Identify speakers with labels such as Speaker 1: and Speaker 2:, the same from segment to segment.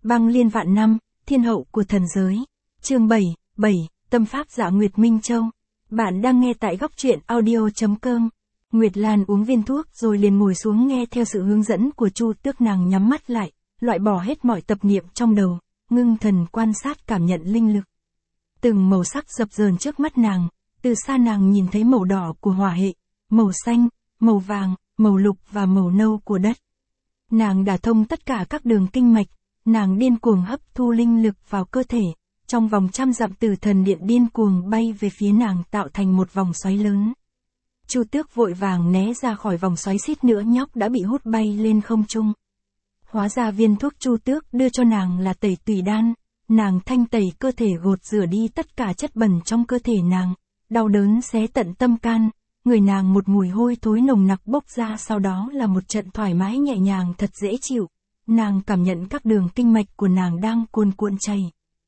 Speaker 1: Băng liên vạn năm, thiên hậu của thần giới. Chương 7, Tâm pháp giả Nguyệt Minh Châu. Bạn đang nghe tại góc truyện audio.com. Nguyệt Lan uống viên thuốc rồi liền ngồi xuống nghe theo sự hướng dẫn của Chu Tước. Nàng nhắm mắt lại, loại bỏ hết mọi tập niệm trong đầu, ngưng thần quan sát cảm nhận linh lực. Từng màu sắc dập dờn trước mắt nàng, từ xa nàng nhìn thấy màu đỏ của hỏa hệ, màu xanh, màu vàng, màu lục và màu nâu của đất. Nàng đả thông tất cả các đường kinh mạch, nàng điên cuồng hấp thu linh lực vào cơ thể, trong vòng trăm dặm từ thần điện điên cuồng bay về phía nàng tạo thành một vòng xoáy lớn. Chu Tước vội vàng né ra khỏi vòng xoáy, suýt nữa nhóc đã bị hút bay lên không trung. Hóa ra viên thuốc Chu Tước đưa cho nàng là tẩy tùy đan, nàng thanh tẩy cơ thể, gột rửa đi tất cả chất bẩn trong cơ thể nàng, đau đớn xé tận tâm can, người nàng một mùi hôi thối nồng nặc bốc ra, sau đó là một trận thoải mái nhẹ nhàng thật dễ chịu. Nàng cảm nhận các đường kinh mạch của nàng đang cuồn cuộn chảy.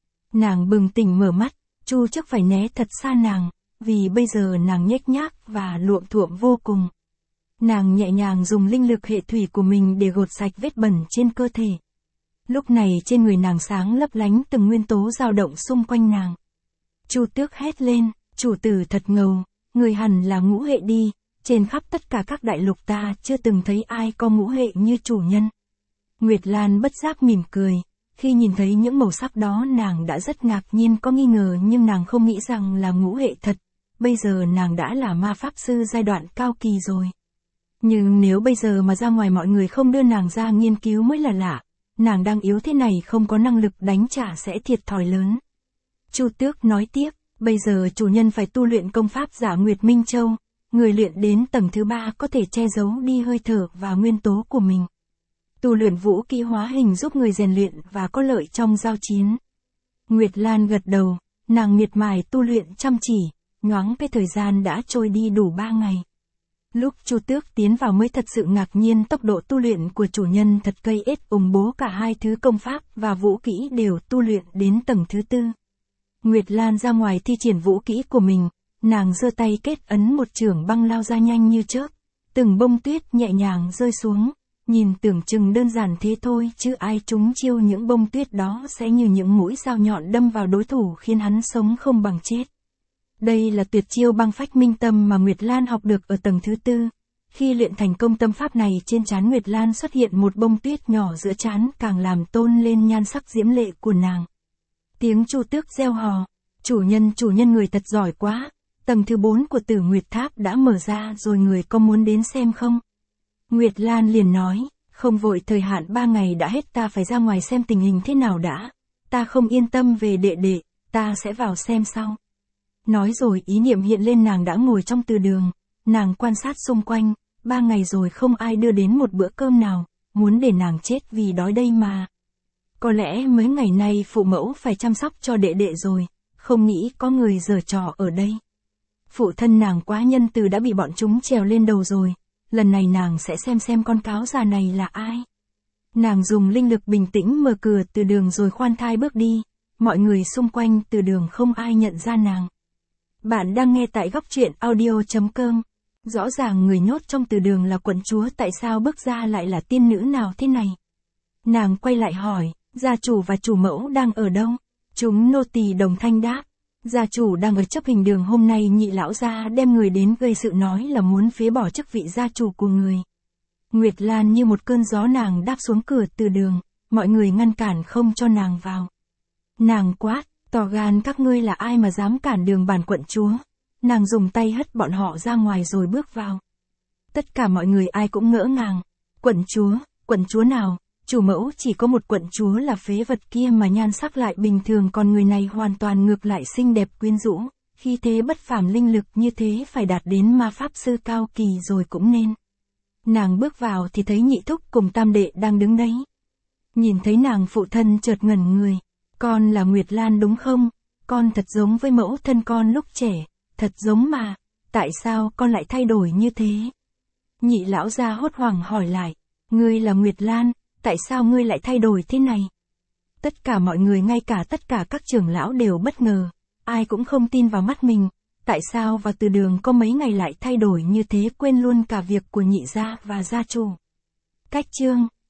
Speaker 1: Nàng bừng tỉnh mở mắt, Chu Tước phải né thật xa nàng, vì bây giờ nàng nhếch nhác và luộm thuộm vô cùng. Nàng nhẹ nhàng dùng linh lực hệ thủy của mình để gột sạch vết bẩn trên cơ thể. Lúc này trên người nàng sáng lấp lánh từng nguyên tố dao động xung quanh nàng. Chu Tước hét lên, chủ tử thật ngầu, người hẳn là ngũ hệ đi, trên khắp tất cả các đại lục ta chưa từng thấy ai có ngũ hệ như chủ nhân. Nguyệt Lan bất giác mỉm cười, khi nhìn thấy những màu sắc đó nàng đã rất ngạc nhiên, có nghi ngờ nhưng nàng không nghĩ rằng là ngũ hệ thật, bây giờ nàng đã là ma pháp sư giai đoạn cao kỳ rồi. Nhưng nếu bây giờ mà ra ngoài mọi người không đưa nàng ra nghiên cứu mới là lạ, nàng đang yếu thế này không có năng lực đánh trả sẽ thiệt thòi lớn. Chu Tước nói tiếp, bây giờ chủ nhân phải tu luyện công pháp giả Nguyệt Minh Châu, người luyện đến tầng thứ 3 có thể che giấu đi hơi thở và nguyên tố của mình. Tu luyện vũ kỹ hóa hình giúp người rèn luyện và có lợi trong giao chiến. Nguyệt Lan gật đầu, nàng miệt mài tu luyện chăm chỉ, nhoáng cái thời gian đã trôi đi đủ 3 ngày. Lúc Chu Tước tiến vào mới thật sự ngạc nhiên, tốc độ tu luyện của chủ nhân thật cây ết ủng bố, cả hai thứ công pháp và vũ kỹ đều tu luyện đến tầng thứ 4. Nguyệt Lan ra ngoài thi triển vũ kỹ của mình, nàng giơ tay kết ấn, một chưởng băng lao ra nhanh như chớp, từng bông tuyết nhẹ nhàng rơi xuống, nhìn tưởng chừng đơn giản thế thôi chứ ai trúng chiêu những bông tuyết đó sẽ như những mũi dao nhọn đâm vào đối thủ khiến hắn sống không bằng chết. Đây là tuyệt chiêu băng phách minh tâm mà Nguyệt Lan học được ở tầng thứ 4. Khi luyện thành công tâm pháp này, trên trán Nguyệt Lan xuất hiện một bông tuyết nhỏ giữa trán, càng làm tôn lên nhan sắc diễm lệ của nàng. Tiếng Chu Tước reo hò, chủ nhân người thật giỏi quá, tầng thứ 4 của Tử Nguyệt Tháp đã mở ra rồi, người có muốn đến xem không? Nguyệt Lan liền nói, không vội, thời hạn 3 ngày đã hết, ta phải ra ngoài xem tình hình thế nào đã, ta không yên tâm về đệ đệ, ta sẽ vào xem sau. Nói rồi ý niệm hiện lên, nàng đã ngồi trong từ đường, nàng quan sát xung quanh, 3 ngày rồi không ai đưa đến một bữa cơm nào, muốn để nàng chết vì đói đây mà. Có lẽ mấy ngày nay phụ mẫu phải chăm sóc cho đệ đệ rồi, không nghĩ có người giở trò ở đây. Phụ thân nàng quá nhân từ đã bị bọn chúng trèo lên đầu rồi, lần này nàng sẽ xem con cáo già này là ai. Nàng dùng linh lực bình tĩnh mở cửa từ đường rồi khoan thai bước đi, mọi người xung quanh từ đường không ai nhận ra nàng. Bạn đang nghe tại góc truyện audio.com. Rõ ràng người nhốt trong từ đường là quận chúa, tại sao bước ra lại là tiên nữ nào thế này? Nàng quay lại hỏi, gia chủ và chủ mẫu đang ở đâu? Chúng nô tỳ đồng thanh đáp, gia chủ đang ở chấp hình đường, hôm nay nhị lão gia đem người đến gây sự, nói là muốn phế bỏ chức vị gia chủ của người. Nguyệt Lan như một cơn gió nàng đáp xuống cửa từ đường, mọi người ngăn cản không cho nàng vào. Nàng quát, tỏ gan các ngươi là ai mà dám cản đường bản quận chúa? Nàng dùng tay hất bọn họ ra ngoài rồi bước vào. Tất cả mọi người ai cũng ngỡ ngàng. Quận chúa nào? Chủ mẫu chỉ có một quận chúa là phế vật kia mà nhan sắc lại bình thường, còn người này hoàn toàn ngược lại, xinh đẹp quyến rũ, khi thế bất phàm, linh lực như thế phải đạt đến ma pháp sư cao kỳ rồi cũng nên. Nàng bước vào thì thấy nhị thúc cùng tam đệ đang đứng đấy. Nhìn thấy nàng, phụ thân chợt ngẩn người. Con là Nguyệt Lan đúng không? Con thật giống với mẫu thân con lúc trẻ, thật giống mà, tại sao con lại thay đổi như thế? Nhị lão gia hốt hoảng hỏi lại, ngươi là Nguyệt Lan, tại sao ngươi lại thay đổi thế này? Tất cả mọi người, ngay cả tất cả các trưởng lão đều bất ngờ, ai cũng không tin vào mắt mình, tại sao vào từ đường có mấy ngày lại thay đổi như thế, quên luôn cả việc của nhị gia và gia chủ. Cách chương